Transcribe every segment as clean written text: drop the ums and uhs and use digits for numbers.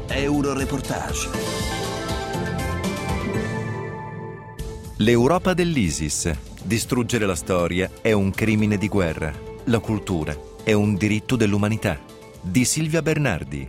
Euroreportage. L'Europa dell'ISIS. Distruggere la storia è un crimine di guerra. La cultura è un diritto dell'umanità. Di Silvia Bernardi.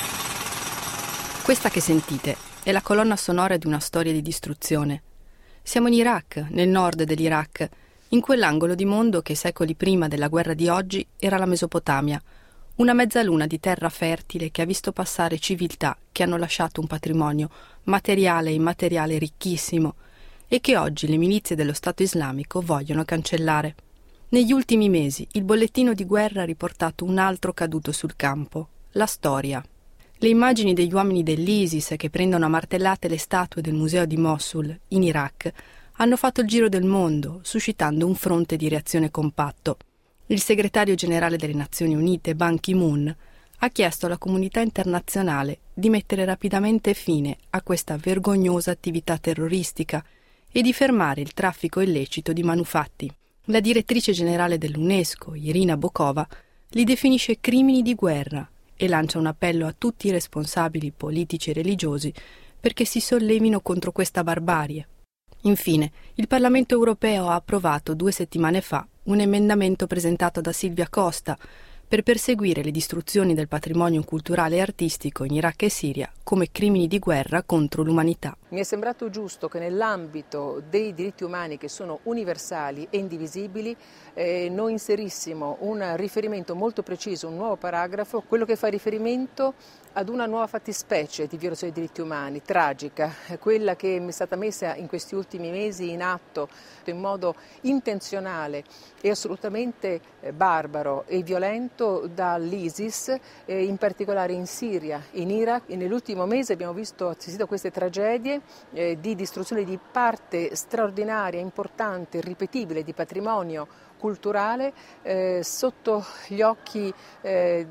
Questa che sentite è la colonna sonora di una storia di distruzione. Siamo in Iraq, nel nord dell'Iraq, in quell'angolo di mondo che secoli prima della guerra di oggi era la Mesopotamia, una mezzaluna di terra fertile che ha visto passare civiltà che hanno lasciato un patrimonio materiale e immateriale ricchissimo e che oggi le milizie dello Stato islamico vogliono cancellare. Negli ultimi mesi il bollettino di guerra ha riportato un altro caduto sul campo, la storia. Le immagini degli uomini dell'ISIS che prendono a martellate le statue del museo di Mosul, in Iraq, hanno fatto il giro del mondo, suscitando un fronte di reazione compatto. Il segretario generale delle Nazioni Unite, Ban Ki-moon, ha chiesto alla comunità internazionale di mettere rapidamente fine a questa vergognosa attività terroristica e di fermare il traffico illecito di manufatti. La direttrice generale dell'UNESCO, Irina Bokova, li definisce crimini di guerra e lancia un appello a tutti i responsabili politici e religiosi perché si sollevino contro questa barbarie. Infine, il Parlamento europeo ha approvato 2 settimane fa un emendamento presentato da Silvia Costa per perseguire le distruzioni del patrimonio culturale e artistico in Iraq e Siria come crimini di guerra contro l'umanità. Mi è sembrato giusto che nell'ambito dei diritti umani che sono universali e indivisibili noi inserissimo un riferimento molto preciso, un nuovo paragrafo, quello che fa riferimento ad una nuova fattispecie di violazione dei diritti umani, tragica, quella che è stata messa in questi ultimi mesi in atto in modo intenzionale e assolutamente barbaro e violento dall'ISIS, in particolare in Siria, in Iraq. E nell'ultimo mese abbiamo assistito a queste tragedie di distruzione di parte straordinaria, importante, irripetibile di patrimonio culturale sotto gli occhi e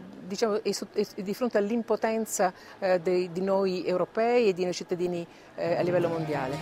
di fronte all'impotenza di noi europei e di noi cittadini a livello mondiale.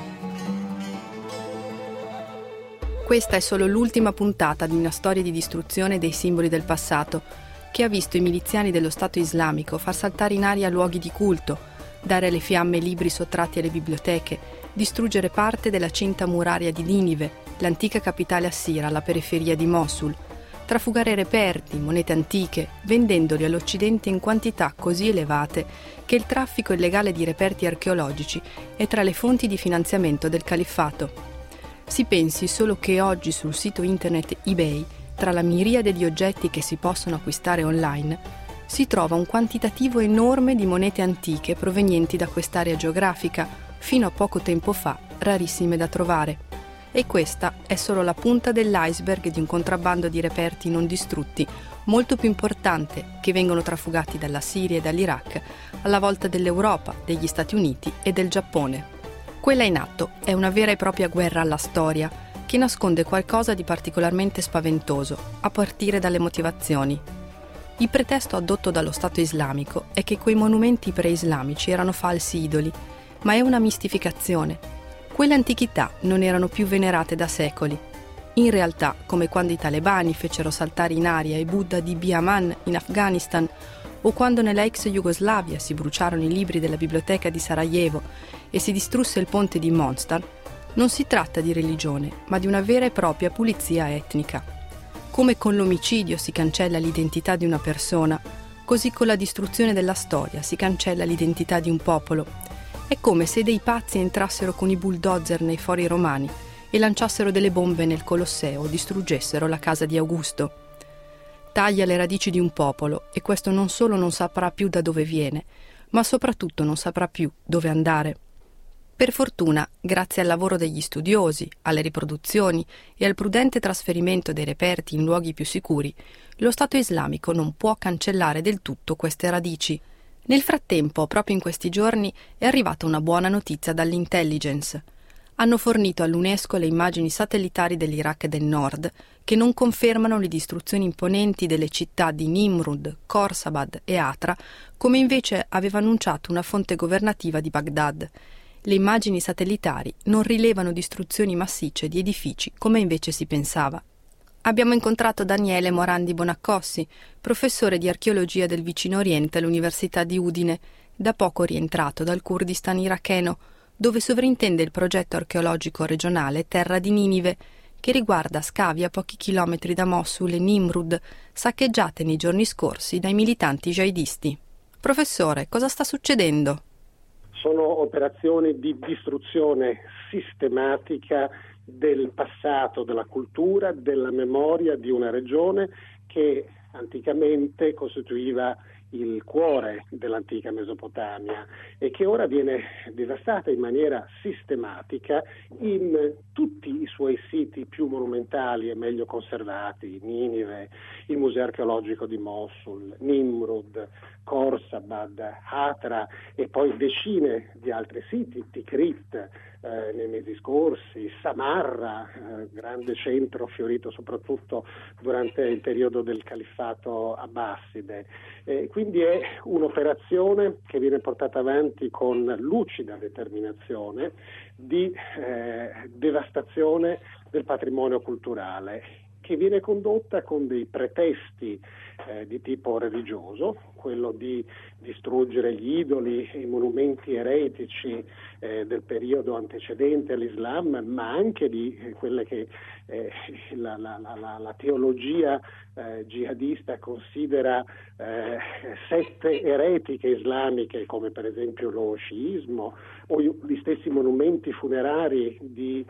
Questa è solo l'ultima puntata di una storia di distruzione dei simboli del passato che ha visto i miliziani dello Stato islamico far saltare in aria luoghi di culto, dare alle fiamme libri sottratti alle biblioteche, distruggere parte della cinta muraria di Ninive, l'antica capitale assira alla periferia di Mosul, trafugare reperti, monete antiche, vendendoli all'Occidente in quantità così elevate che il traffico illegale di reperti archeologici è tra le fonti di finanziamento del califfato. Si pensi solo che oggi sul sito internet eBay, tra la miriade di oggetti che si possono acquistare online, si trova un quantitativo enorme di monete antiche provenienti da quest'area geografica, fino a poco tempo fa rarissime da trovare. E questa è solo la punta dell'iceberg di un contrabbando di reperti non distrutti, molto più importante, che vengono trafugati dalla Siria e dall'Iraq, alla volta dell'Europa, degli Stati Uniti e del Giappone. Quella in atto è una vera e propria guerra alla storia, che nasconde qualcosa di particolarmente spaventoso, a partire dalle motivazioni. Il pretesto addotto dallo Stato islamico è che quei monumenti pre-islamici erano falsi idoli, ma è una mistificazione. Quelle antichità non erano più venerate da secoli. In realtà, come quando i talebani fecero saltare in aria i Buddha di Bihaman in Afghanistan, o quando nella ex Jugoslavia si bruciarono i libri della biblioteca di Sarajevo e si distrusse il ponte di Mostar, non si tratta di religione, ma di una vera e propria pulizia etnica. Come con l'omicidio si cancella l'identità di una persona, così con la distruzione della storia si cancella l'identità di un popolo. È come se dei pazzi entrassero con i bulldozer nei fori romani e lanciassero delle bombe nel Colosseo o distruggessero la casa di Augusto. Taglia le radici di un popolo e questo non solo non saprà più da dove viene, ma soprattutto non saprà più dove andare. Per fortuna, grazie al lavoro degli studiosi, alle riproduzioni e al prudente trasferimento dei reperti in luoghi più sicuri, lo Stato islamico non può cancellare del tutto queste radici. Nel frattempo, proprio in questi giorni, è arrivata una buona notizia dall'intelligence. Hanno fornito all'UNESCO le immagini satellitari dell'Iraq del Nord che non confermano le distruzioni imponenti delle città di Nimrud, Khorsabad e Hatra, come invece aveva annunciato una fonte governativa di Baghdad. Le immagini satellitari non rilevano distruzioni massicce di edifici come invece si pensava. Abbiamo incontrato Daniele Morandi Bonaccossi, professore di archeologia del Vicino Oriente all'Università di Udine, da poco rientrato dal Kurdistan iracheno, dove sovrintende il progetto archeologico regionale Terra di Ninive, che riguarda scavi a pochi chilometri da Mosul e Nimrud, saccheggiate nei giorni scorsi dai militanti jihadisti. Professore, cosa sta succedendo? Sono operazioni di distruzione sistematica del passato, della cultura, della memoria di una regione che anticamente costituiva il cuore dell'antica Mesopotamia e che ora viene devastata in maniera sistematica in tutti i suoi siti più monumentali e meglio conservati: Ninive, il Museo archeologico di Mosul, Nimrud, Khorsabad, Hatra e poi decine di altri siti, Tikrit nei mesi scorsi, Samarra, grande centro fiorito soprattutto durante il periodo del califfato abbaside. Quindi è un'operazione che viene portata avanti con lucida determinazione di devastazione del patrimonio culturale, che viene condotta con dei pretesti di tipo religioso, quello di distruggere gli idoli e i monumenti eretici del periodo antecedente all'Islam, ma anche di quelle che la teologia jihadista considera sette eretiche islamiche, come per esempio lo sciismo, o gli stessi monumenti funerari di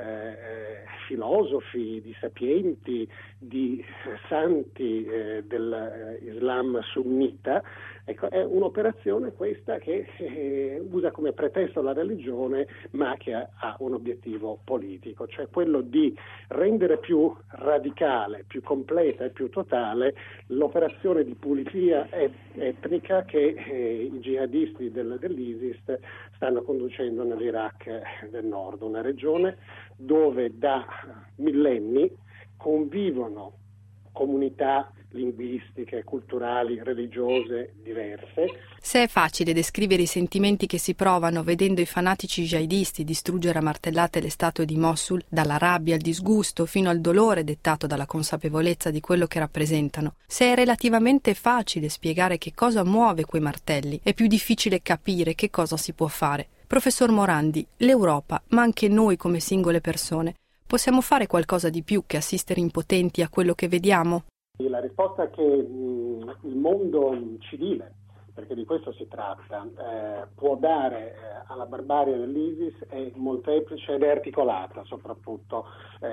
filosofi, di sapienti, di santi dell'Islam sunnita. Ecco, è un'operazione questa che usa come pretesto la religione, ma che ha un obiettivo politico, cioè quello di rendere più radicale, più completa e più totale l'operazione di pulizia etnica che i jihadisti dell'ISIS stanno conducendo nell'Iraq del Nord, una regione dove da millenni convivono comunità linguistiche, culturali, religiose diverse. Se è facile descrivere i sentimenti che si provano vedendo i fanatici jihadisti distruggere a martellate le statue di Mosul, dalla rabbia al disgusto fino al dolore dettato dalla consapevolezza di quello che rappresentano, se è relativamente facile spiegare che cosa muove quei martelli, è più difficile capire che cosa si può fare. Professor Morandi, l'Europa, ma anche noi come singole persone, possiamo fare qualcosa di più che assistere impotenti a quello che vediamo? La risposta è che il mondo civile, perché di questo si tratta, può dare alla barbarie dell'ISIS è molteplice ed è articolata soprattutto.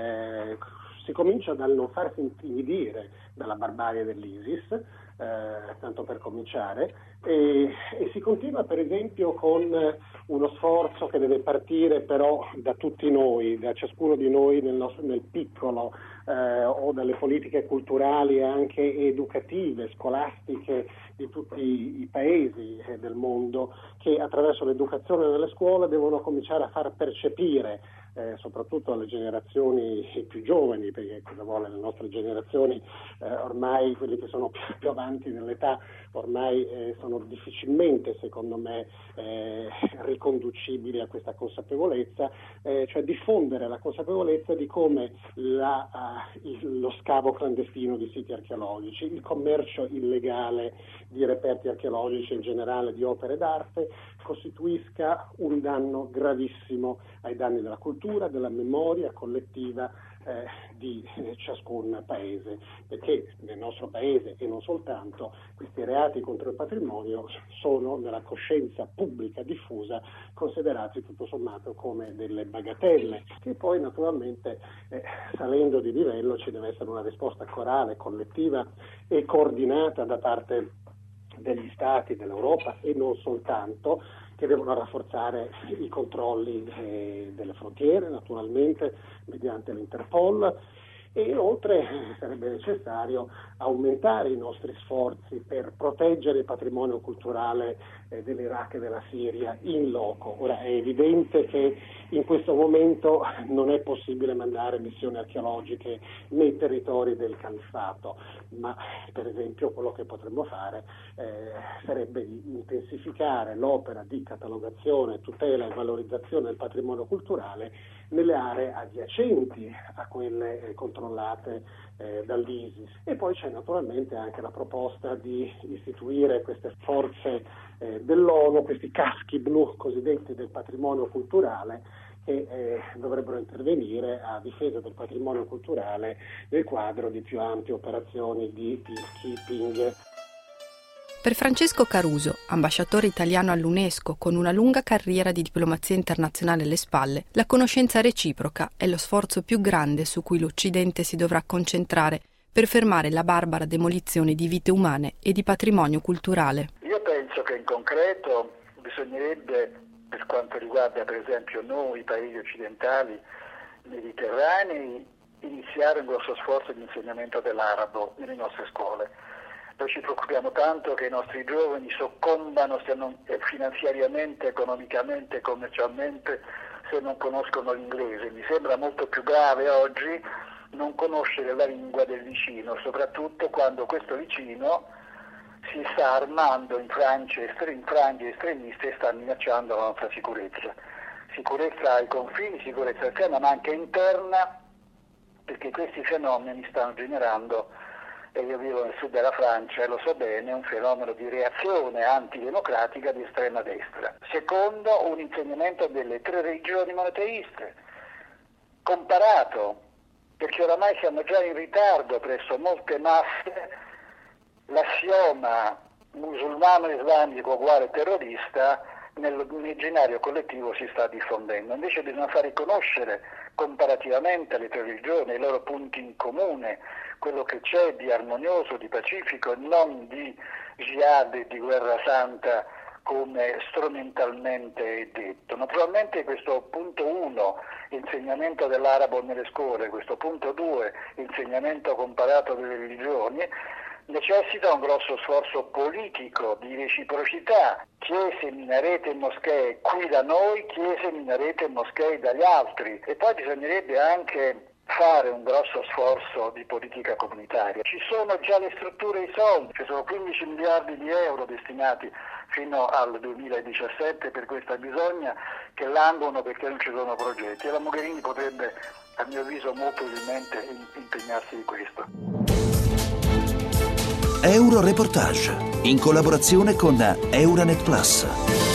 Si comincia dal non farsi intimidire dalla barbarie dell'ISIS, tanto per cominciare, e si continua per esempio con uno sforzo che deve partire però da tutti noi, da ciascuno di noi nel piccolo, o dalle politiche culturali e anche educative, scolastiche di tutti i paesi del mondo, che attraverso l'educazione nelle scuole devono cominciare a far percepire soprattutto alle generazioni più giovani, perché cosa vuole le nostre generazioni, ormai quelli che sono più avanti nell'età ormai sono difficilmente, secondo me, riconducibili a questa consapevolezza, cioè diffondere la consapevolezza di come lo scavo clandestino di siti archeologici, il commercio illegale di reperti archeologici, in generale di opere d'arte, costituisca un danno gravissimo ai danni della cultura, della memoria collettiva di ciascun paese, perché nel nostro paese e non soltanto questi reati contro il patrimonio sono nella coscienza pubblica diffusa considerati tutto sommato come delle bagatelle, che poi naturalmente salendo di livello ci deve essere una risposta corale, collettiva e coordinata da parte degli Stati, dell'Europa e non soltanto, che devono rafforzare i controlli delle frontiere, naturalmente, mediante l'Interpol, e inoltre sarebbe necessario aumentare i nostri sforzi per proteggere il patrimonio culturale dell'Iraq e della Siria in loco. Ora è evidente che in questo momento non è possibile mandare missioni archeologiche nei territori del califfato, ma per esempio quello che potremmo fare sarebbe di intensificare l'opera di catalogazione, tutela e valorizzazione del patrimonio culturale nelle aree adiacenti a quelle controllate controllate dall'ISIS. E poi c'è naturalmente anche la proposta di istituire queste forze dell'ONU, questi caschi blu cosiddetti del patrimonio culturale, che dovrebbero intervenire a difesa del patrimonio culturale nel quadro di più ampie operazioni di peacekeeping. Per Francesco Caruso, ambasciatore italiano all'UNESCO con una lunga carriera di diplomazia internazionale alle spalle, la conoscenza reciproca è lo sforzo più grande su cui l'Occidente si dovrà concentrare per fermare la barbara demolizione di vite umane e di patrimonio culturale. Io penso che in concreto bisognerebbe, per quanto riguarda per esempio noi, paesi occidentali, mediterranei, iniziare un grosso sforzo di insegnamento dell'arabo nelle nostre scuole. Noi ci preoccupiamo tanto che i nostri giovani soccombano finanziariamente, economicamente, commercialmente, se non conoscono l'inglese. Mi sembra molto più grave oggi non conoscere la lingua del vicino, soprattutto quando questo vicino si sta armando in frangi estremisti e sta minacciando la nostra sicurezza. Sicurezza ai confini, sicurezza esterna, ma anche interna, perché questi fenomeni stanno generando, e io vivo nel sud della Francia e lo so bene, un fenomeno di reazione antidemocratica di estrema destra. Secondo, un insegnamento delle 3 religioni monoteiste, comparato, perché oramai siamo già in ritardo presso molte masse, l'assioma musulmano islamico uguale terrorista nell'immaginario collettivo si sta diffondendo. Invece bisogna far riconoscere comparativamente le 3 religioni, i loro punti in comune, quello che c'è di armonioso, di pacifico, non di jihad e di guerra santa come strumentalmente è detto. Naturalmente questo punto 1, insegnamento dell'arabo nelle scuole, questo punto 2, insegnamento comparato delle religioni, necessita un grosso sforzo politico di reciprocità, chiese, minarete e moschee qui da noi, chiese, minarete e moschee dagli altri, e poi bisognerebbe anche fare un grosso sforzo di politica comunitaria. Ci sono già le strutture e i soldi, ci sono 15 miliardi di euro destinati fino al 2017 per questa bisogna, che languono perché non ci sono progetti, e la Mogherini potrebbe, a mio avviso, molto probabilmente impegnarsi di questo. Euro Reportage, in collaborazione con Euranet Plus.